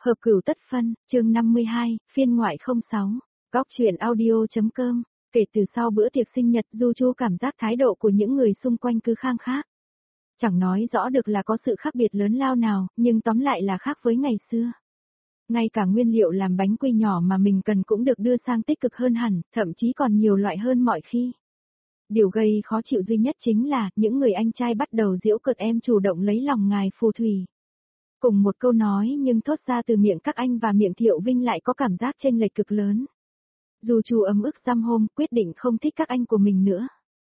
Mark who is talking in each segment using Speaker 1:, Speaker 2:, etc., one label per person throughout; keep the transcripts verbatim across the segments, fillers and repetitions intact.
Speaker 1: Hợp cửu tất phân, chương năm mươi hai, phiên ngoại không sáu, góc truyện audio.com. Kể từ sau bữa tiệc sinh nhật, Du Chu cảm giác thái độ của những người xung quanh cứ khang khác. Chẳng nói rõ được là có sự khác biệt lớn lao nào, nhưng tóm lại là khác với ngày xưa. Ngay cả nguyên liệu làm bánh quy nhỏ mà mình cần cũng được đưa sang tích cực hơn hẳn, thậm chí còn nhiều loại hơn mọi khi. Điều gây khó chịu duy nhất chính là, những người anh trai bắt đầu giễu cợt em chủ động lấy lòng ngài phù thủy. Cùng một câu nói nhưng thốt ra từ miệng các anh và miệng Thiệu Vinh lại có cảm giác chênh lệch cực lớn. Du Chu ấm ức dăm hôm quyết định không thích các anh của mình nữa.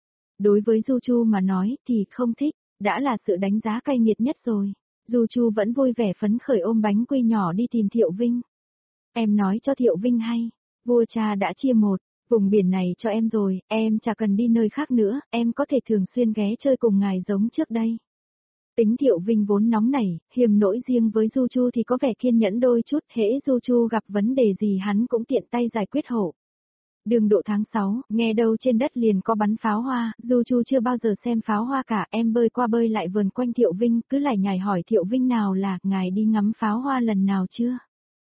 Speaker 1: Đối với Du Chu mà nói thì không thích, đã là sự đánh giá cay nghiệt nhất rồi. Du Chu vẫn vui vẻ phấn khởi ôm bánh quy nhỏ đi tìm Thiệu Vinh. Em nói cho Thiệu Vinh hay, vua cha đã chia một, vùng biển này cho em rồi, em chả cần đi nơi khác nữa, em có thể thường xuyên ghé chơi cùng ngài giống trước đây. Tính Thiệu Vinh vốn nóng nảy, hiềm nỗi riêng với Du Chu thì có vẻ kiên nhẫn đôi chút, hễ Du Chu gặp vấn đề gì hắn cũng tiện tay giải quyết hộ. Đường độ tháng sáu, nghe đâu trên đất liền có bắn pháo hoa, Du Chu chưa bao giờ xem pháo hoa cả, em bơi qua bơi lại vườn quanh Thiệu Vinh, cứ lải nhải hỏi Thiệu Vinh nào là, ngài đi ngắm pháo hoa lần nào chưa?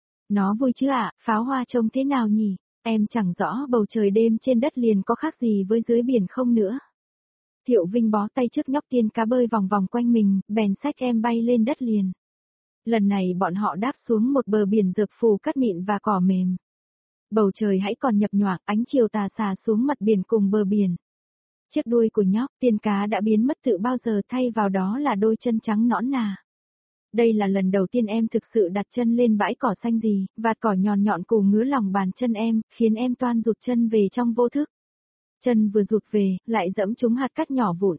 Speaker 1: Nó vui chứ ạ, pháo hoa trông thế nào nhỉ? Em chẳng rõ bầu trời đêm trên đất liền có khác gì với dưới biển không nữa. Thiệu Vinh bó tay trước nhóc tiên cá bơi vòng vòng quanh mình, bèn xách em bay lên đất liền. Lần này bọn họ đáp xuống một bờ biển dược phù cát mịn và cỏ mềm. Bầu trời hãy còn nhập nhoạc, ánh chiều tà xà xuống mặt biển cùng bờ biển. Chiếc đuôi của nhóc tiên cá đã biến mất từ bao giờ, thay vào đó là đôi chân trắng nõn nà. Đây là lần đầu tiên em thực sự đặt chân lên bãi cỏ xanh gì, vạt cỏ nhọn nhọn cù ngứa lòng bàn chân em, khiến em toan rụt chân về trong vô thức. Chân vừa rụt về, lại dẫm trúng hạt cát nhỏ vụn.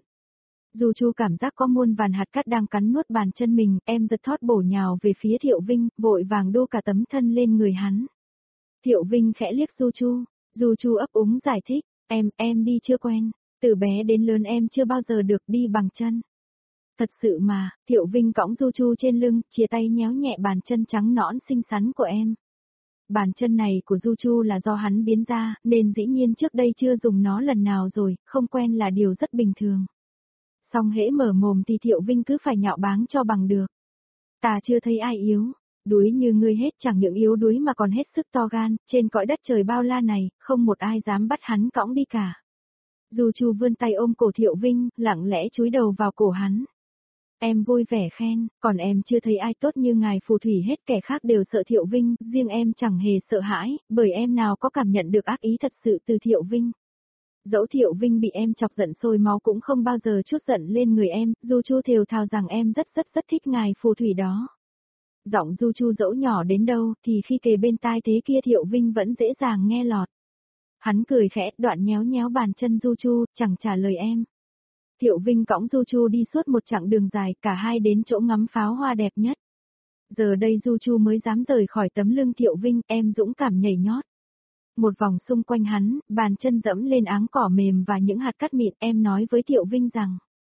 Speaker 1: Du Chu cảm giác có muôn vàn hạt cát đang cắn nuốt bàn chân mình, em giật thót bổ nhào về phía Thiệu Vinh, vội vàng đô cả tấm thân lên người hắn. Thiệu Vinh khẽ liếc Du Chu, Du Chu ấp úng giải thích, em, em đi chưa quen, từ bé đến lớn em chưa bao giờ được đi bằng chân. Thật sự mà, Thiệu Vinh cõng Du Chu trên lưng, chia tay nhéo nhẹ bàn chân trắng nõn xinh xắn của em. Bàn chân này của Du Chu là do hắn biến ra, nên dĩ nhiên trước đây chưa dùng nó lần nào rồi, không quen là điều rất bình thường. Song hễ mở mồm thì Thiệu Vinh cứ phải nhạo báng cho bằng được. Ta chưa thấy ai yếu, đuối như ngươi hết, chẳng những yếu đuối mà còn hết sức to gan, trên cõi đất trời bao la này, không một ai dám bắt hắn cõng đi cả. Du Chu vươn tay ôm cổ Thiệu Vinh, lặng lẽ chúi đầu vào cổ hắn. Em vui vẻ khen, còn em chưa thấy ai tốt như ngài phù thủy hết, kẻ khác đều sợ Thiệu Vinh, riêng em chẳng hề sợ hãi, bởi em nào có cảm nhận được ác ý thật sự từ Thiệu Vinh. Dẫu Thiệu Vinh bị em chọc giận sôi máu cũng không bao giờ trút giận lên người em, Du Chu thều thào rằng em rất rất rất thích ngài phù thủy đó. Giọng Du Chu dẫu nhỏ đến đâu thì khi kề bên tai thế kia Thiệu Vinh vẫn dễ dàng nghe lọt. Hắn cười khẽ, đoạn nhéo nhéo bàn chân Du Chu, chẳng trả lời em. Thiệu Vinh cõng Du Chu đi suốt một chặng đường dài, cả hai đến chỗ ngắm pháo hoa đẹp nhất. Giờ đây Du Chu mới dám rời khỏi tấm lưng Thiệu Vinh, em dũng cảm nhảy nhót. Một vòng xung quanh hắn, bàn chân dẫm lên áng cỏ mềm và những hạt cát mịn, em nói với Thiệu Vinh rằng.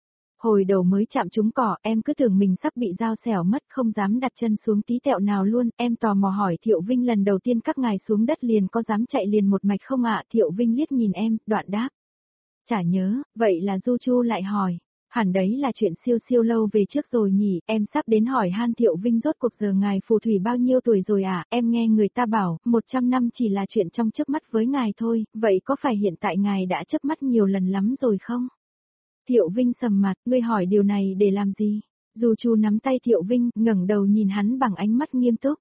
Speaker 1: Hồi đầu mới chạm trúng cỏ, em cứ tưởng mình sắp bị dao xẻo mất, không dám đặt chân xuống tí tẹo nào luôn, em tò mò hỏi Thiệu Vinh lần đầu tiên các ngài xuống đất liền có dám chạy liền một mạch không ạ? Thiệu Vinh liếc nhìn em, đoạn đáp. Chả nhớ, vậy là Du Chu lại hỏi. Hẳn đấy là chuyện siêu siêu lâu về trước rồi nhỉ, em sắp đến hỏi han Thiệu Vinh rốt cuộc giờ ngài phù thủy bao nhiêu tuổi rồi à, em nghe người ta bảo, một trăm năm chỉ là chuyện trong chớp mắt với ngài thôi, vậy có phải hiện tại ngài đã chớp mắt nhiều lần lắm rồi không? Thiệu Vinh sầm mặt, ngươi hỏi điều này để làm gì? Du Chu nắm tay Thiệu Vinh, ngẩng đầu nhìn hắn bằng ánh mắt nghiêm túc.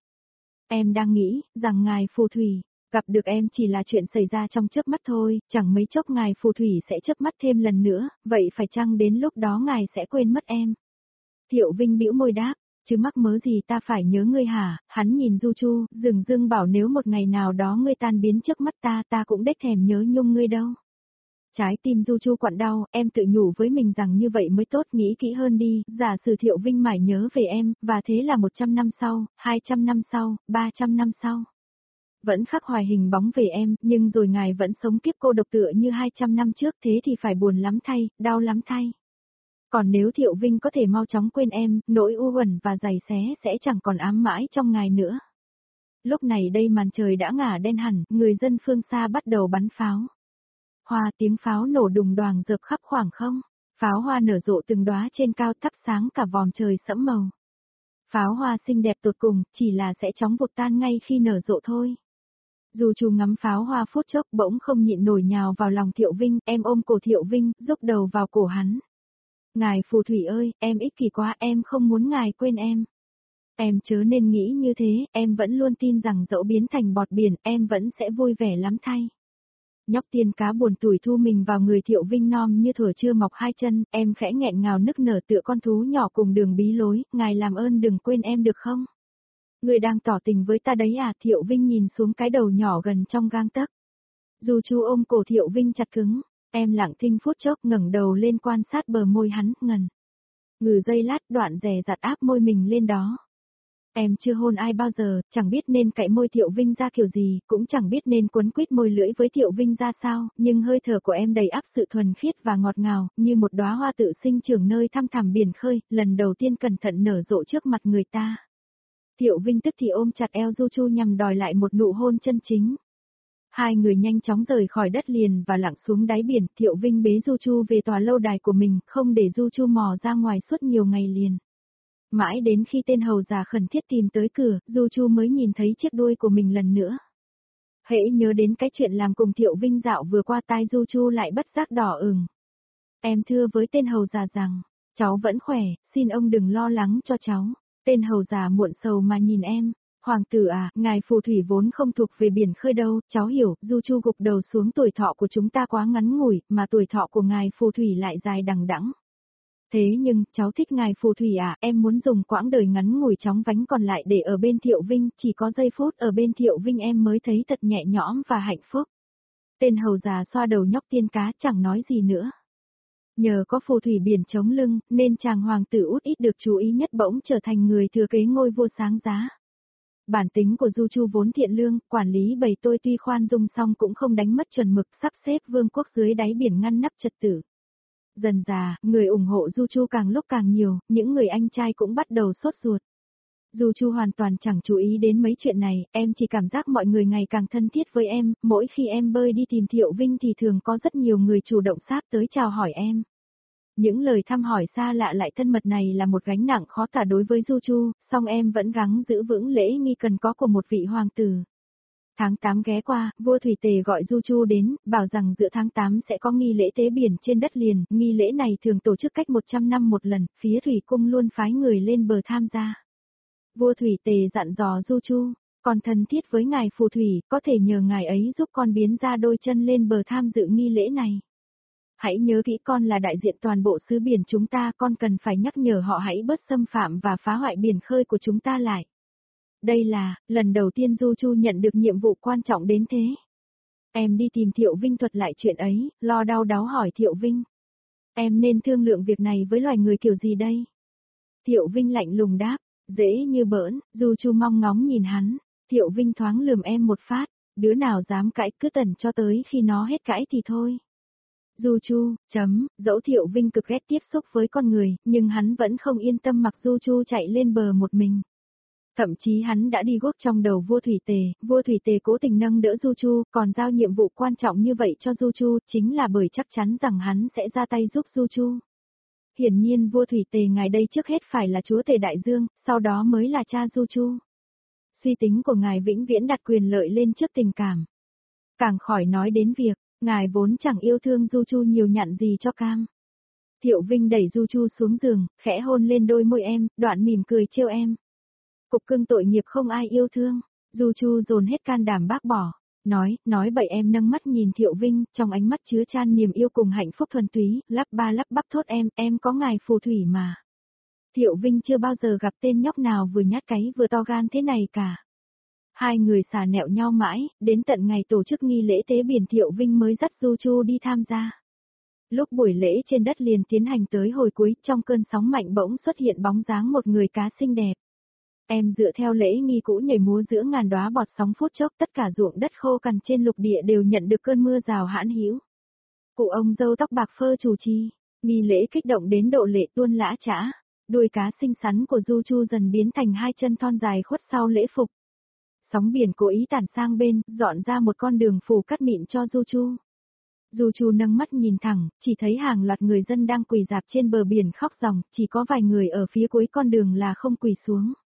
Speaker 1: Em đang nghĩ, rằng ngài phù thủy, gặp được em chỉ là chuyện xảy ra trong chớp mắt thôi, chẳng mấy chốc ngài phù thủy sẽ chớp mắt thêm lần nữa, vậy phải chăng đến lúc đó ngài sẽ quên mất em? Thiệu Vinh bĩu môi đáp, chứ mắc mớ gì ta phải nhớ ngươi hả? Hắn nhìn Du Chu, dừng dưng bảo nếu một ngày nào đó ngươi tan biến trước mắt ta, ta cũng đếch thèm nhớ nhung ngươi đâu. Trái tim Du Chu quặn đau, em tự nhủ với mình rằng như vậy mới tốt, nghĩ kỹ hơn đi, giả sử Thiệu Vinh mải nhớ về em, và thế là một trăm năm sau, hai trăm năm sau, ba trăm năm sau. Vẫn khắc hoài hình bóng về em, nhưng rồi ngài vẫn sống kiếp cô độc tựa như hai trăm năm trước, thế thì phải buồn lắm thay, đau lắm thay. Còn nếu Thiệu Vinh có thể mau chóng quên em, nỗi u uẩn và giày xé sẽ chẳng còn ám mãi trong ngài nữa. Lúc này đây màn trời đã ngả đen hẳn, người dân phương xa bắt đầu bắn pháo. Hoa tiếng pháo nổ đùng đoàng dợp khắp khoảng không, pháo hoa nở rộ từng đóa trên cao thắp sáng cả vòm trời sẫm màu. Pháo hoa xinh đẹp tột cùng, chỉ là sẽ chóng vụt tan ngay khi nở rộ thôi. Dù Chu ngắm pháo hoa phút chốc bỗng không nhịn nổi nhào vào lòng Thiệu Vinh, em ôm cổ Thiệu Vinh, rúc đầu vào cổ hắn. Ngài phù thủy ơi, em ích kỷ quá, em không muốn ngài quên em. Em chớ nên nghĩ như thế, em vẫn luôn tin rằng dẫu biến thành bọt biển, em vẫn sẽ vui vẻ lắm thay. Nhóc tiên cá buồn tủi thu mình vào người Thiệu Vinh non như thuở chưa mọc hai chân, em khẽ nghẹn ngào nức nở tựa con thú nhỏ cùng đường bí lối, ngài làm ơn đừng quên em được không? Người đang tỏ tình với ta đấy à? Thiệu Vinh nhìn xuống cái đầu nhỏ gần trong gang tấc. Du Chu ôm cổ Thiệu Vinh chặt cứng, em lặng thinh phút chốc ngẩng đầu lên quan sát bờ môi hắn, ngần. Ngừ giây lát đoạn dè dặt áp môi mình lên đó. Em chưa hôn ai bao giờ, chẳng biết nên cạy môi Thiệu Vinh ra kiểu gì, cũng chẳng biết nên quấn quýt môi lưỡi với Thiệu Vinh ra sao, nhưng hơi thở của em đầy ắp sự thuần khiết và ngọt ngào, như một đóa hoa tự sinh trưởng nơi thăm thẳm biển khơi, lần đầu tiên cẩn thận nở rộ trước mặt người ta. Thiệu Vinh tức thì ôm chặt eo Du Chu nhằm đòi lại một nụ hôn chân chính. Hai người nhanh chóng rời khỏi đất liền và lặn xuống đáy biển, Thiệu Vinh bế Du Chu về tòa lâu đài của mình, không để Du Chu mò ra ngoài suốt nhiều ngày liền. Mãi đến khi tên hầu già khẩn thiết tìm tới cửa, Du Chu mới nhìn thấy chiếc đuôi của mình lần nữa. Hễ nhớ đến cái chuyện làm cùng Thiệu Vinh dạo vừa qua tai Du Chu lại bất giác đỏ ửng. Em thưa với tên hầu già rằng, cháu vẫn khỏe, xin ông đừng lo lắng cho cháu. Tên hầu già muộn sầu mà nhìn em. Hoàng tử à, ngài phù thủy vốn không thuộc về biển khơi đâu, cháu hiểu, Du Chu gục đầu xuống, tuổi thọ của chúng ta quá ngắn ngủi, mà tuổi thọ của ngài phù thủy lại dài đằng đẵng. Thế nhưng, cháu thích ngài phù thủy à, em muốn dùng quãng đời ngắn ngủi chóng vánh còn lại để ở bên Thiệu Vinh, chỉ có giây phút ở bên Thiệu Vinh em mới thấy thật nhẹ nhõm và hạnh phúc. Tên hầu già xoa đầu nhóc tiên cá chẳng nói gì nữa. Nhờ có phù thủy biển chống lưng, nên chàng hoàng tử út ít được chú ý nhất bỗng trở thành người thừa kế ngôi vua sáng giá. Bản tính của Du Chu vốn thiện lương, quản lý bầy tôi tuy khoan dung song cũng không đánh mất chuẩn mực, sắp xếp vương quốc dưới đáy biển ngăn nắp trật tự. Dần dà, người ủng hộ Du Chu càng lúc càng nhiều, những người anh trai cũng bắt đầu sốt ruột. Du Chu hoàn toàn chẳng chú ý đến mấy chuyện này, em chỉ cảm giác mọi người ngày càng thân thiết với em, mỗi khi em bơi đi tìm Thiệu Vinh thì thường có rất nhiều người chủ động sáp tới chào hỏi em. Những lời thăm hỏi xa lạ lại thân mật này là một gánh nặng khó tả đối với Du Chu, song em vẫn gắng giữ vững lễ nghi cần có của một vị hoàng tử. Tháng tám ghé qua, vua Thủy Tề gọi Du Chu đến, bảo rằng giữa tháng tám sẽ có nghi lễ tế biển trên đất liền, nghi lễ này thường tổ chức cách một trăm năm một lần, phía Thủy Cung luôn phái người lên bờ tham gia. Vua Thủy Tề dặn dò Du Chu, còn thân thiết với ngài phù thủy, có thể nhờ ngài ấy giúp con biến ra đôi chân lên bờ tham dự nghi lễ này. Hãy nhớ kỹ con là đại diện toàn bộ xứ biển chúng ta, con cần phải nhắc nhở họ hãy bớt xâm phạm và phá hoại biển khơi của chúng ta lại. Đây là, lần đầu tiên Du Chu nhận được nhiệm vụ quan trọng đến thế. Em đi tìm Thiệu Vinh thuật lại chuyện ấy, lo đau đáu hỏi Thiệu Vinh. Em nên thương lượng việc này với loài người kiểu gì đây? Thiệu Vinh lạnh lùng đáp, dễ như bỡn, Du Chu mong ngóng nhìn hắn. Thiệu Vinh thoáng lườm em một phát, đứa nào dám cãi cứ tẩn cho tới khi nó hết cãi thì thôi. Du Chu, chấm, dẫu Thiệu Vinh cực ghét tiếp xúc với con người, nhưng hắn vẫn không yên tâm mặc Du Chu chạy lên bờ một mình. Thậm chí hắn đã đi guốc trong đầu vua Thủy Tề, vua Thủy Tề cố tình nâng đỡ Du Chu, còn giao nhiệm vụ quan trọng như vậy cho Du Chu, chính là bởi chắc chắn rằng hắn sẽ ra tay giúp Du Chu. Hiển nhiên vua Thủy Tề ngài đây trước hết phải là chúa tể đại dương, sau đó mới là cha Du Chu. Suy tính của ngài vĩnh viễn đặt quyền lợi lên trước tình cảm. Càng khỏi nói đến việc, ngài vốn chẳng yêu thương Du Chu nhiều nhặn gì cho cam. Thiệu Vinh đẩy Du Chu xuống giường, khẽ hôn lên đôi môi em, đoạn mỉm cười trêu em. Cục cưng tội nghiệp không ai yêu thương, Du Chu dồn hết can đảm bác bỏ. Nói, nói bậy em nâng mắt nhìn Thiệu Vinh, trong ánh mắt chứa chan niềm yêu cùng hạnh phúc thuần túy, lắp ba lắp bắp thốt em, em có ngài phù thủy mà. Thiệu Vinh chưa bao giờ gặp tên nhóc nào vừa nhát cáy vừa to gan thế này cả. Hai người xà nẹo nhau mãi, đến tận ngày tổ chức nghi lễ tế biển Thiệu Vinh mới dắt Du Chu đi tham gia. Lúc buổi lễ trên đất liền tiến hành tới hồi cuối, trong cơn sóng mạnh bỗng xuất hiện bóng dáng một người cá xinh đẹp. Em dựa theo lễ nghi cũ nhảy múa giữa ngàn đóa bọt sóng phút chốc, tất cả ruộng đất khô cằn trên lục địa đều nhận được cơn mưa rào hãn hữu. Cụ ông dâu tóc bạc phơ chủ trì, nghi lễ kích động đến độ lệ tuôn lã chã, đuôi cá xinh xắn của Du Chu dần biến thành hai chân thon dài khuất sau lễ phục. Sóng biển cố ý tản sang bên, dọn ra một con đường phủ cắt mịn cho Du Chu. Du Chu nâng mắt nhìn thẳng, chỉ thấy hàng loạt người dân đang quỳ rạp trên bờ biển khóc ròng, chỉ có vài người ở phía cuối con đường là không quỳ xuống.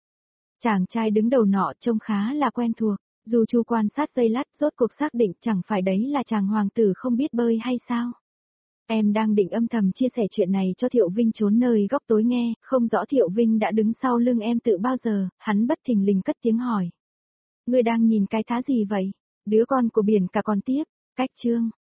Speaker 1: Chàng trai đứng đầu nọ trông khá là quen thuộc, Du Chu quan sát giây lát rốt cuộc xác định chẳng phải đấy là chàng hoàng tử không biết bơi hay sao. Em đang định âm thầm chia sẻ chuyện này cho Thiệu Vinh trốn nơi góc tối nghe, không rõ Thiệu Vinh đã đứng sau lưng em từ bao giờ, hắn bất thình lình cất tiếng hỏi. Ngươi đang nhìn cái thá gì vậy? Đứa con của biển cả còn tiếp, cách chương.